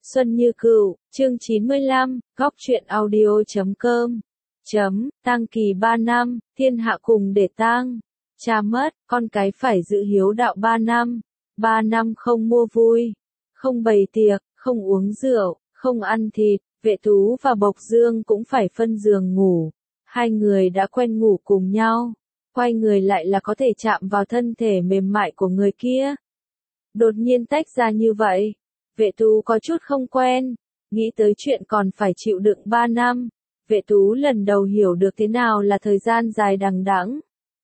Xuân Như Cửu, chương 95, góc truyện audio.com. Tang kỳ 3 năm, thiên hạ cùng để tang. Cha mất, con cái phải giữ hiếu đạo 3 năm. 3 năm không mua vui, không bày tiệc, không uống rượu, không ăn thịt, Vệ Tú và Bộc Dương cũng phải phân giường ngủ. Hai người đã quen ngủ cùng nhau, quay người lại là có thể chạm vào thân thể mềm mại của người kia. Đột nhiên tách ra như vậy, Vệ Tú có chút không quen, nghĩ tới chuyện còn phải chịu đựng 3 năm. Vệ Tú lần đầu hiểu được thế nào là thời gian dài đằng đẵng.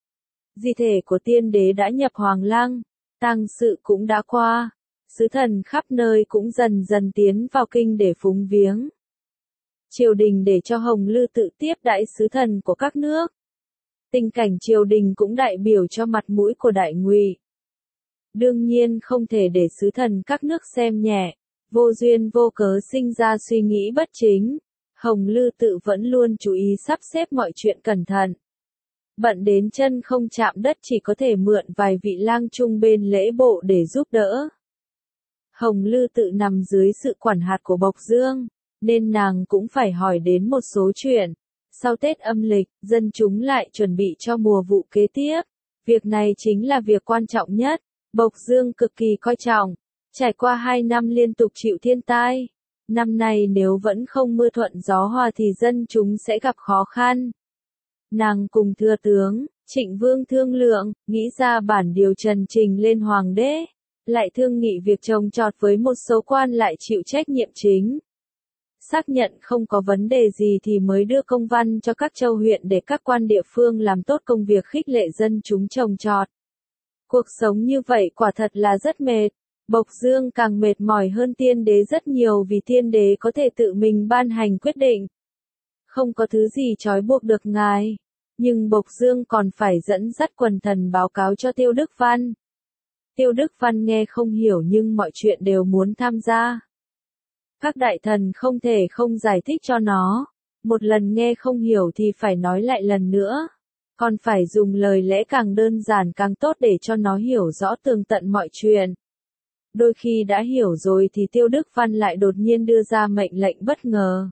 Di thể của tiên đế đã nhập Hoàng Lăng, tang sự cũng đã qua, sứ thần khắp nơi cũng dần dần tiến vào kinh để phúng viếng. Triều đình để cho Hồng Lư tự tiếp đãi sứ thần của các nước. Tình cảnh triều đình cũng đại biểu cho mặt mũi của Đại Ngụy. Đương nhiên không thể để sứ thần các nước xem nhẹ, vô duyên vô cớ sinh ra suy nghĩ bất chính. Hồng Lư tự vẫn luôn chú ý sắp xếp mọi chuyện cẩn thận. Bận đến chân không chạm đất, chỉ có thể mượn vài vị lang trung bên lễ bộ để giúp đỡ. Hồng Lư tự nằm dưới sự quản hạt của Bộc Dương, nên nàng cũng phải hỏi đến một số chuyện. Sau Tết âm lịch, dân chúng lại chuẩn bị cho mùa vụ kế tiếp. Việc này chính là việc quan trọng nhất. Bộc Dương cực kỳ coi trọng. Trải qua 2 năm liên tục chịu thiên tai, năm nay nếu vẫn không mưa thuận gió hòa thì dân chúng sẽ gặp khó khăn. Nàng cùng thừa tướng, Trịnh Vương thương lượng, nghĩ ra bản điều trần trình lên hoàng đế, lại thương nghị việc trồng trọt với một số quan lại chịu trách nhiệm chính. Xác nhận không có vấn đề gì thì mới đưa công văn cho các châu huyện để các quan địa phương làm tốt công việc khích lệ dân chúng trồng trọt. Cuộc sống như vậy quả thật là rất mệt. Bộc Dương càng mệt mỏi hơn tiên đế rất nhiều vì tiên đế có thể tự mình ban hành quyết định. Không có thứ gì trói buộc được ngài. Nhưng Bộc Dương còn phải dẫn dắt quần thần báo cáo cho Tiêu Đức Văn. Tiêu Đức Văn nghe không hiểu nhưng mọi chuyện đều muốn tham gia. Các đại thần không thể không giải thích cho nó. Một lần nghe không hiểu thì phải nói lại lần nữa. Còn phải dùng lời lẽ càng đơn giản càng tốt để cho nó hiểu rõ tường tận mọi chuyện. Đôi khi đã hiểu rồi thì Tiêu Đức Văn lại đột nhiên đưa ra mệnh lệnh bất ngờ.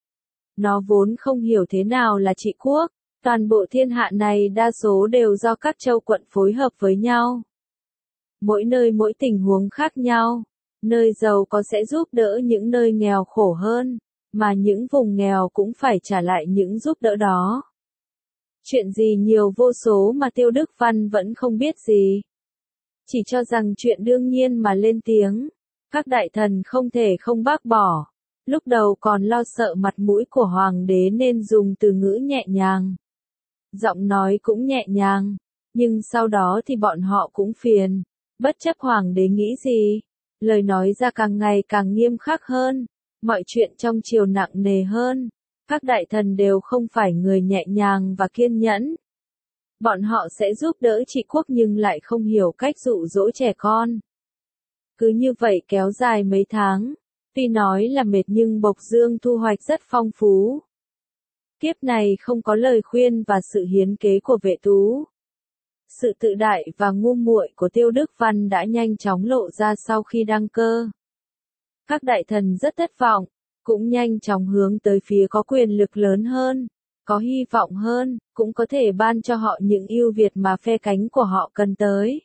Nó vốn không hiểu thế nào là trị quốc, toàn bộ thiên hạ này đa số đều do các châu quận phối hợp với nhau. Mỗi nơi mỗi tình huống khác nhau, nơi giàu có sẽ giúp đỡ những nơi nghèo khổ hơn, mà những vùng nghèo cũng phải trả lại những giúp đỡ đó. Chuyện gì nhiều vô số mà Tiêu Đức Văn vẫn không biết gì. Chỉ cho rằng chuyện đương nhiên mà lên tiếng. Các đại thần không thể không bác bỏ. Lúc đầu còn lo sợ mặt mũi của hoàng đế nên dùng từ ngữ nhẹ nhàng. Giọng nói cũng nhẹ nhàng. Nhưng sau đó thì bọn họ cũng phiền. Bất chấp hoàng đế nghĩ gì. Lời nói ra càng ngày càng nghiêm khắc hơn. Mọi chuyện trong triều nặng nề hơn. Các đại thần đều không phải người nhẹ nhàng và kiên nhẫn. Bọn họ sẽ giúp đỡ trị quốc nhưng lại không hiểu cách dụ dỗ trẻ con. Cứ như vậy kéo dài mấy tháng. Tuy nói là mệt nhưng Bộc Dương thu hoạch rất phong phú. Kiếp này không có lời khuyên và sự hiến kế của Vệ Tú. Sự tự đại và ngu muội của Tiêu Đức Văn đã nhanh chóng lộ ra sau khi đăng cơ. Các đại thần rất thất vọng, cũng nhanh chóng hướng tới phía có quyền lực lớn hơn, có hy vọng hơn, cũng có thể ban cho họ những ưu việt mà phe cánh của họ cần tới.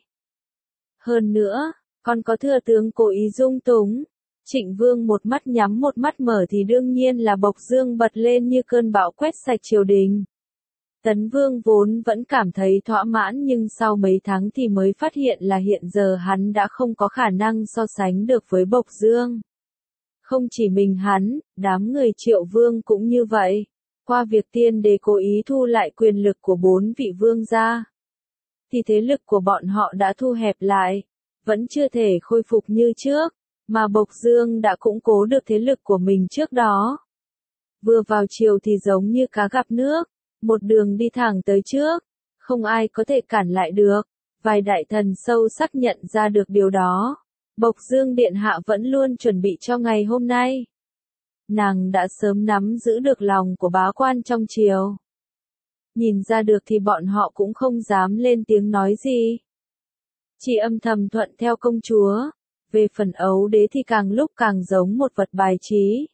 Hơn nữa, còn có thừa tướng cố ý dung túng. Trịnh Vương một mắt nhắm một mắt mở thì đương nhiên là Bộc Dương bật lên như cơn bão quét sạch triều đình. Tấn Vương vốn vẫn cảm thấy thỏa mãn nhưng sau mấy tháng thì mới phát hiện là hiện giờ hắn đã không có khả năng so sánh được với Bộc Dương. Không chỉ mình hắn, đám người Triệu Vương cũng như vậy. Qua việc tiên đế cố ý thu lại quyền lực của 4 vị vương gia, thì thế lực của bọn họ đã thu hẹp lại, vẫn chưa thể khôi phục như trước, mà Bộc Dương đã củng cố được thế lực của mình trước đó. Vừa vào triều thì giống như cá gặp nước, một đường đi thẳng tới trước, không ai có thể cản lại được. Vài đại thần sâu sắc nhận ra được điều đó. Bộc Dương điện hạ vẫn luôn chuẩn bị cho ngày hôm nay. Nàng đã sớm nắm giữ được lòng của bá quan trong triều. Nhìn ra được thì bọn họ cũng không dám lên tiếng nói gì. Chỉ âm thầm thuận theo công chúa. Về phần ấu đế thì càng lúc càng giống một vật bài trí.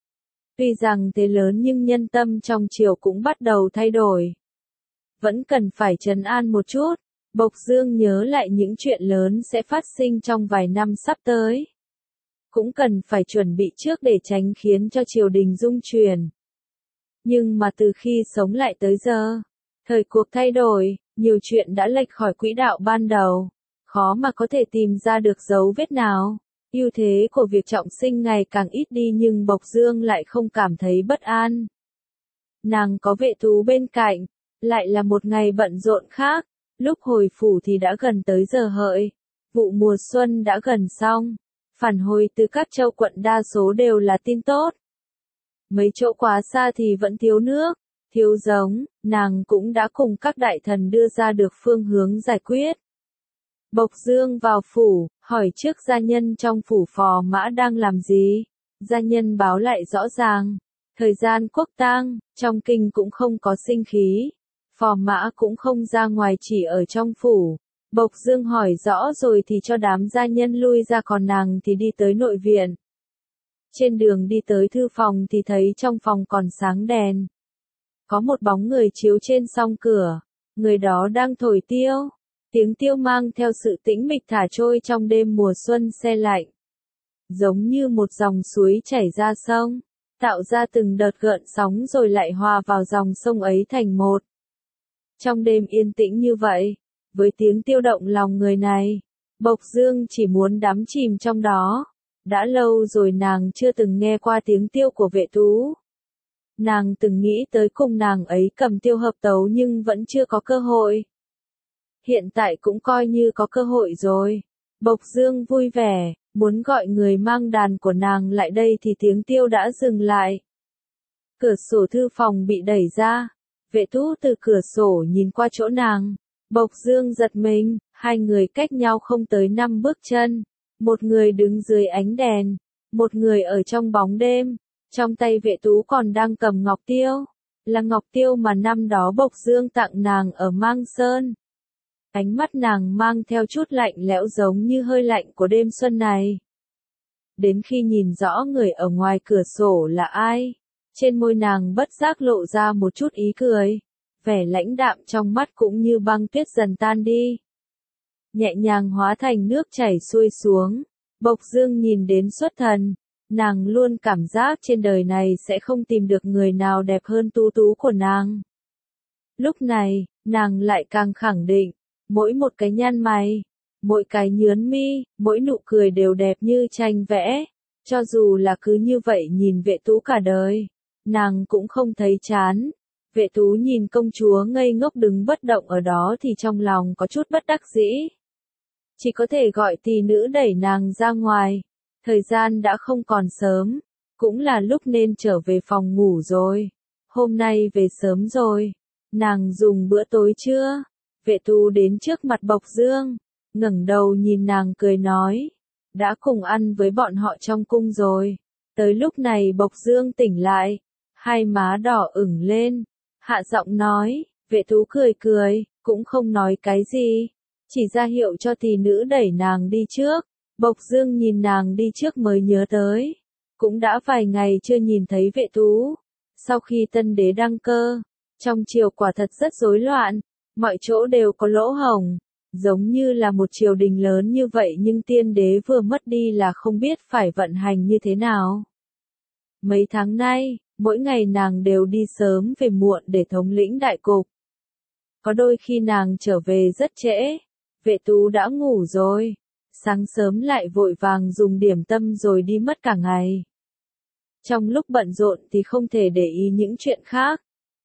Tuy rằng thế lớn nhưng nhân tâm trong triều cũng bắt đầu thay đổi. Vẫn cần phải trấn an một chút. Bộc Dương nhớ lại những chuyện lớn sẽ phát sinh trong vài năm sắp tới. Cũng cần phải chuẩn bị trước để tránh khiến cho triều đình rung chuyển. Nhưng mà từ khi sống lại tới giờ, thời cuộc thay đổi, nhiều chuyện đã lệch khỏi quỹ đạo ban đầu, khó mà có thể tìm ra được dấu vết nào. Ưu thế của việc trọng sinh ngày càng ít đi nhưng Bộc Dương lại không cảm thấy bất an. Nàng có Vệ Tú bên cạnh, lại là một ngày bận rộn khác, lúc hồi phủ thì đã gần tới giờ hợi, vụ mùa xuân đã gần xong, phản hồi từ các châu quận đa số đều là tin tốt. Mấy chỗ quá xa thì vẫn thiếu nước, thiếu giống, nàng cũng đã cùng các đại thần đưa ra được phương hướng giải quyết. Bộc Dương vào phủ, hỏi trước gia nhân trong phủ Phò Mã đang làm gì. Gia nhân báo lại rõ ràng, thời gian quốc tang, trong kinh cũng không có sinh khí. Phò Mã cũng không ra ngoài chỉ ở trong phủ. Bộc Dương hỏi rõ rồi thì cho đám gia nhân lui ra còn nàng thì đi tới nội viện. Trên đường đi tới thư phòng thì thấy trong phòng còn sáng đèn. Có một bóng người chiếu trên song cửa, người đó đang thổi tiêu. Tiếng tiêu mang theo sự tĩnh mịch thả trôi trong đêm mùa xuân se lạnh. Giống như một dòng suối chảy ra sông, tạo ra từng đợt gợn sóng rồi lại hòa vào dòng sông ấy thành một. Trong đêm yên tĩnh như vậy, với tiếng tiêu động lòng người này, Bộc Dương chỉ muốn đắm chìm trong đó. Đã lâu rồi nàng chưa từng nghe qua tiếng tiêu của Vệ Tú. Nàng từng nghĩ tới cùng nàng ấy cầm tiêu hợp tấu nhưng vẫn chưa có cơ hội. Hiện tại cũng coi như có cơ hội rồi. Bộc Dương vui vẻ, muốn gọi người mang đàn của nàng lại đây thì tiếng tiêu đã dừng lại. Cửa sổ thư phòng bị đẩy ra. Vệ Tú từ cửa sổ nhìn qua chỗ nàng. Bộc Dương giật mình, hai người cách nhau không tới 5 bước chân. Một người đứng dưới ánh đèn, một người ở trong bóng đêm. Trong tay Vệ Tú còn đang cầm ngọc tiêu. Là ngọc tiêu mà năm đó Bộc Dương tặng nàng ở Mang Sơn. Ánh mắt nàng mang theo chút lạnh lẽo giống như hơi lạnh của đêm xuân này. Đến khi nhìn rõ người ở ngoài cửa sổ là ai, trên môi nàng bất giác lộ ra một chút ý cười, vẻ lãnh đạm trong mắt cũng như băng tuyết dần tan đi. Nhẹ nhàng hóa thành nước chảy xuôi xuống, Bộc Dương nhìn đến xuất thần, nàng luôn cảm giác trên đời này sẽ không tìm được người nào đẹp hơn Tú Tú của nàng. Lúc này, nàng lại càng khẳng định, mỗi một cái nhăn mày, mỗi cái nhướn mi, mỗi nụ cười đều đẹp như tranh vẽ. Cho dù là cứ như vậy nhìn Vệ Tú cả đời, nàng cũng không thấy chán. Vệ Tú nhìn công chúa ngây ngốc đứng bất động ở đó thì trong lòng có chút bất đắc dĩ. Chỉ có thể gọi tỷ nữ đẩy nàng ra ngoài. Thời gian đã không còn sớm, cũng là lúc nên trở về phòng ngủ rồi. Hôm nay về sớm rồi, nàng dùng bữa tối chưa? Vệ Tú đến trước mặt Bộc Dương, ngẩng đầu nhìn nàng cười nói, đã cùng ăn với bọn họ trong cung rồi. Tới lúc này Bộc Dương tỉnh lại, hai má đỏ ửng lên, hạ giọng nói, Vệ Tú cười cười, cũng không nói cái gì, chỉ ra hiệu cho tỷ nữ đẩy nàng đi trước. Bộc Dương nhìn nàng đi trước mới nhớ tới, cũng đã vài ngày chưa nhìn thấy Vệ Tú. Sau khi tân đế đăng cơ, trong triều quả thật rất rối loạn, mọi chỗ đều có lỗ hổng, giống như là một triều đình lớn như vậy nhưng tiên đế vừa mất đi là không biết phải vận hành như thế nào. Mấy tháng nay, mỗi ngày nàng đều đi sớm về muộn để thống lĩnh đại cục. Có đôi khi nàng trở về rất trễ, Vệ Tú đã ngủ rồi, sáng sớm lại vội vàng dùng điểm tâm rồi đi mất cả ngày. Trong lúc bận rộn thì không thể để ý những chuyện khác.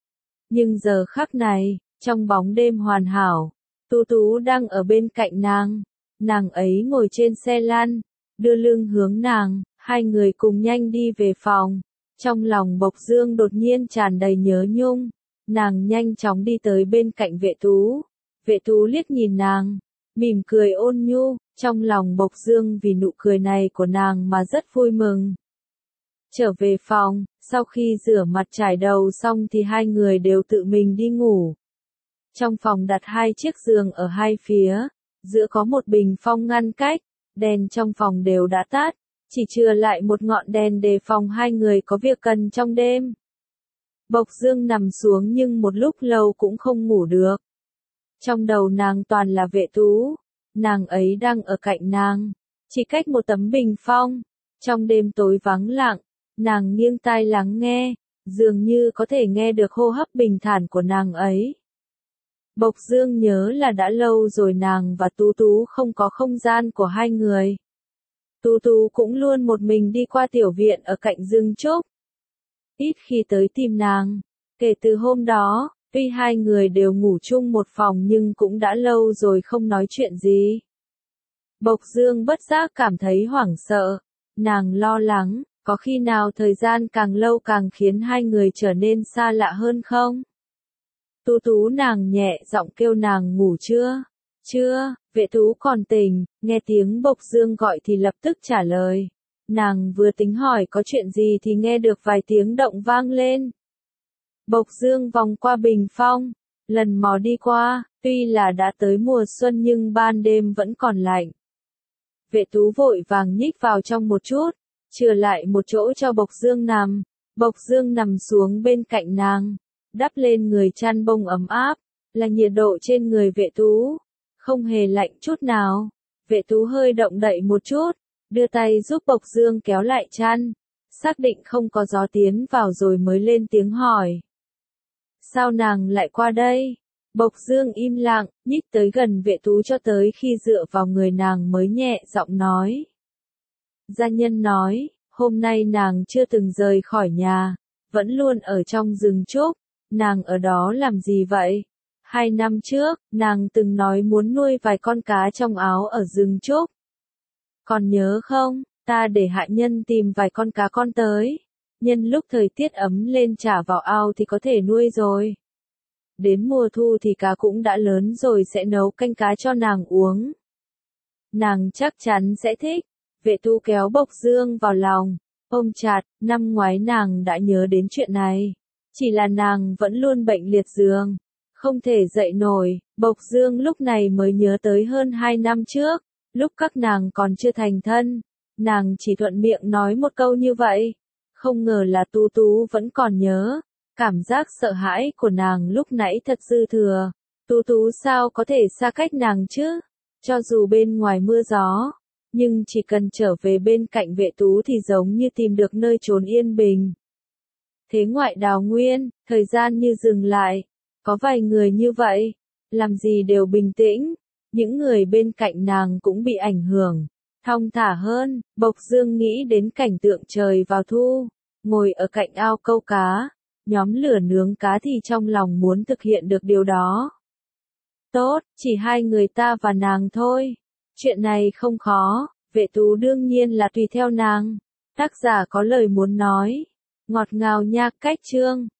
Nhưng giờ khắc này, trong bóng đêm hoàn hảo, Tú Tú đang ở bên cạnh nàng ấy ngồi trên xe lăn, đưa lưng hướng nàng, hai người cùng nhanh đi về phòng. Trong lòng Bộc Dương đột nhiên tràn đầy nhớ nhung, nàng nhanh chóng đi tới bên cạnh Vệ Tú. Vệ Tú liếc nhìn nàng, mỉm cười ôn nhu, trong lòng Bộc Dương vì nụ cười này của nàng mà rất vui mừng. Trở về phòng, sau khi rửa mặt trải đầu xong thì hai người đều tự mình đi ngủ. Trong phòng đặt hai chiếc giường ở hai phía, giữa có một bình phong ngăn cách, đèn trong phòng đều đã tắt, chỉ chừa lại một ngọn đèn đề phòng hai người có việc cần trong đêm. Bộc Dương nằm xuống nhưng một lúc lâu cũng không ngủ được. Trong đầu nàng toàn là Vệ Tú, nàng ấy đang ở cạnh nàng, chỉ cách một tấm bình phong. Trong đêm tối vắng lặng, nàng nghiêng tai lắng nghe, dường như có thể nghe được hô hấp bình thản của nàng ấy. Bộc Dương nhớ là đã lâu rồi nàng và Tú Tú không có không gian của hai người. Tú Tú cũng luôn một mình đi qua tiểu viện ở cạnh rừng trúc. Ít khi tới tìm nàng. Kể từ hôm đó, tuy hai người đều ngủ chung một phòng nhưng cũng đã lâu rồi không nói chuyện gì. Bộc Dương bất giác cảm thấy hoảng sợ. Nàng lo lắng, có khi nào thời gian càng lâu càng khiến hai người trở nên xa lạ hơn không? Tú Tú nàng nhẹ giọng kêu nàng ngủ chưa? Chưa, Vệ Tú còn tỉnh, nghe tiếng Bộc Dương gọi thì lập tức trả lời. Nàng vừa tính hỏi có chuyện gì thì nghe được vài tiếng động vang lên. Bộc Dương vòng qua bình phong, lần mò đi qua, tuy là đã tới mùa xuân nhưng ban đêm vẫn còn lạnh. Vệ Tú vội vàng nhích vào trong một chút, chừa lại một chỗ cho Bộc Dương nằm. Bộc Dương nằm xuống bên cạnh nàng, đắp lên người chăn bông ấm áp, là nhiệt độ trên người Vệ Tú, không hề lạnh chút nào. Vệ Tú hơi động đậy một chút, đưa tay giúp Bộc Dương kéo lại chăn, xác định không có gió tiến vào rồi mới lên tiếng hỏi. Sao nàng lại qua đây? Bộc Dương im lặng, nhích tới gần Vệ Tú cho tới khi dựa vào người nàng mới nhẹ giọng nói. Gia nhân nói, hôm nay nàng chưa từng rời khỏi nhà, vẫn luôn ở trong rừng trúc, nàng ở đó làm gì vậy? 2 năm trước, nàng từng nói muốn nuôi vài con cá trong áo ở rừng trúc. Còn nhớ không, ta để hạ nhân tìm vài con cá con tới. Nhân lúc thời tiết ấm lên trả vào ao thì có thể nuôi rồi. Đến mùa thu thì cá cũng đã lớn rồi sẽ nấu canh cá cho nàng uống. Nàng chắc chắn sẽ thích. Vệ Tú kéo Bộc Dương vào lòng, ôm chặt, năm ngoái nàng đã nhớ đến chuyện này. Chỉ là nàng vẫn luôn bệnh liệt giường, không thể dậy nổi. Bộc Dương lúc này mới nhớ tới hơn 2 năm trước, lúc các nàng còn chưa thành thân. Nàng chỉ thuận miệng nói một câu như vậy. Không ngờ là Tú Tú vẫn còn nhớ. Cảm giác sợ hãi của nàng lúc nãy thật dư thừa. Tú Tú sao có thể xa cách nàng chứ? Cho dù bên ngoài mưa gió, nhưng chỉ cần trở về bên cạnh Vệ Tú thì giống như tìm được nơi trốn yên bình. Thế ngoại đào nguyên, thời gian như dừng lại. Có vài người như vậy, làm gì đều bình tĩnh. Những người bên cạnh nàng cũng bị ảnh hưởng. Thong thả hơn, Bộc Dương nghĩ đến cảnh tượng trời vào thu, ngồi ở cạnh ao câu cá, nhóm lửa nướng cá thì trong lòng muốn thực hiện được điều đó. Tốt, chỉ hai người ta và nàng thôi. Chuyện này không khó, Vệ Tú đương nhiên là tùy theo nàng. Tác giả có lời muốn nói. Ngọt ngào nha cách chương.